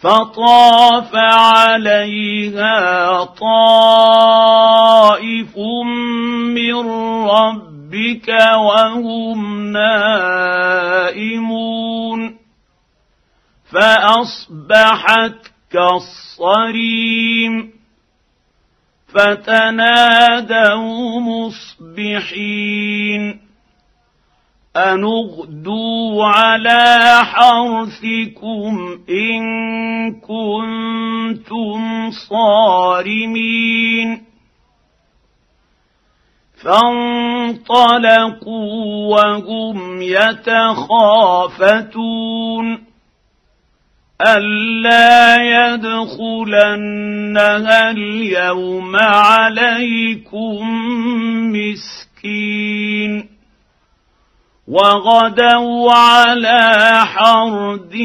فطاف عليها طائف من ربك وهم نائمون فأصبحت كالصريم فتنادوا مصبحين أن اغدوا على حرثكم إن كنتم صارمين فانطلقوا وهم يتخافتون ألا يدخلنها اليوم عليكم مسكين وغدوا على حرد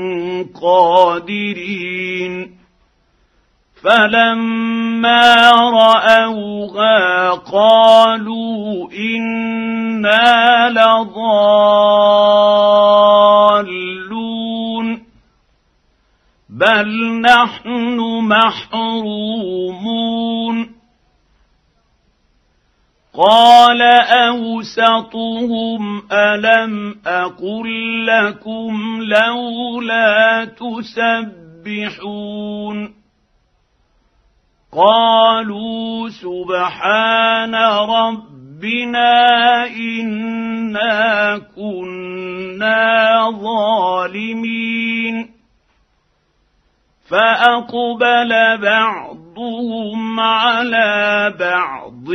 قادرين فلما رأوها قالوا إنا لضالون بل نحن محرومون قال أوسطهم ألم أقل لكم لولا تسبحون قالوا سبحان ربنا إنا كنا ظالمين فأقبل بعضهم على بعض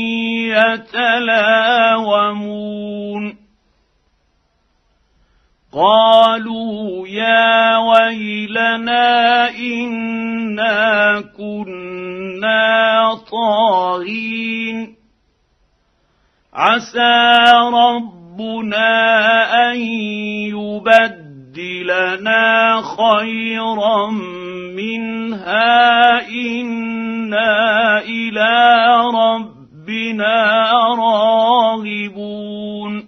يتلاومون قالوا يا ويلنا إنا كنا طاغين عسى ربنا أن يبدلنا خيرا منها إنا إلى ربنا راغبون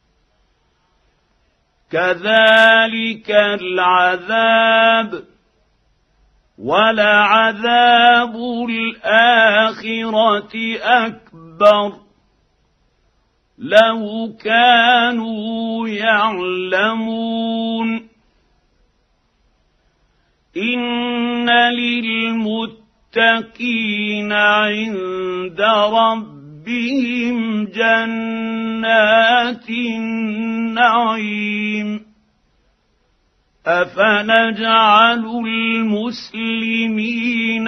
كذلك العذاب ولعذاب الآخرة أكبر لو كانوا يعلمون إن للمتقين عند ربهم جنات النعيم أفنجعل المسلمين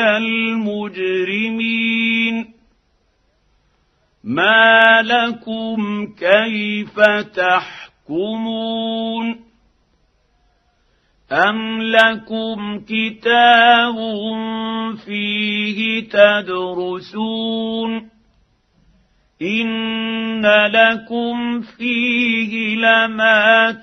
كالمجرمين ما لكم كيف تحكمون أم لكم كتاب فيه تدرسون إن لكم فيه لما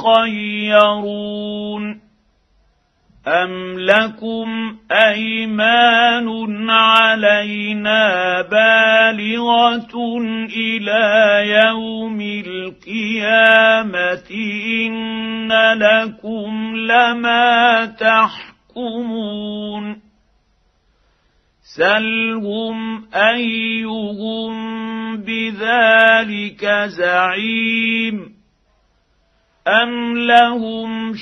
تخيرون أم لكم أيمان علينا بالغة إلى يوم القيامة إن لكم لما تحكمون سلهم أيهم بذلك زعيم أم لهم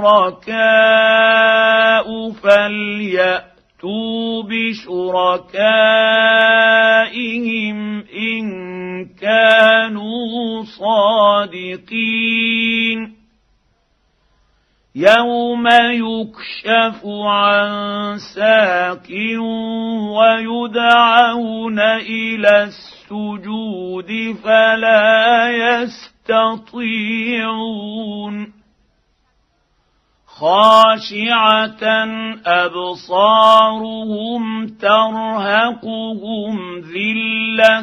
شركاء فليأتوا بشركائهم إن كانوا صادقين يوم يكشف عن ساق ويدعون إلى السجود فلا يستطيعون خاشعة أبصارهم ترهقهم ذلة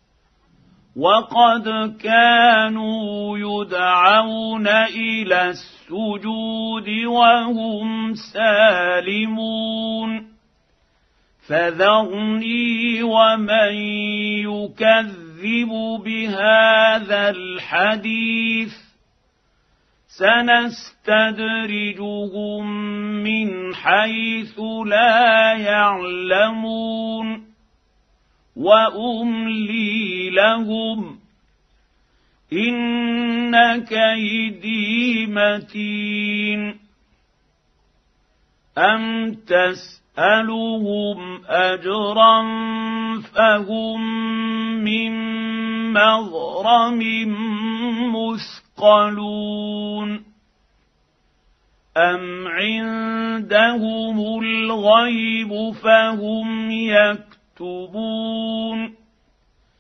وقد كانوا يدعون إلى السجود وهم سالمون فذرني ومن يكذب بهذا الحديث سنستدرجهم حيث لا يعلمون واملي لهم ان كيدي متين ام تسالهم اجرا فهم من مغرم مثقلون ام عندهم الغيب فهم يكتبون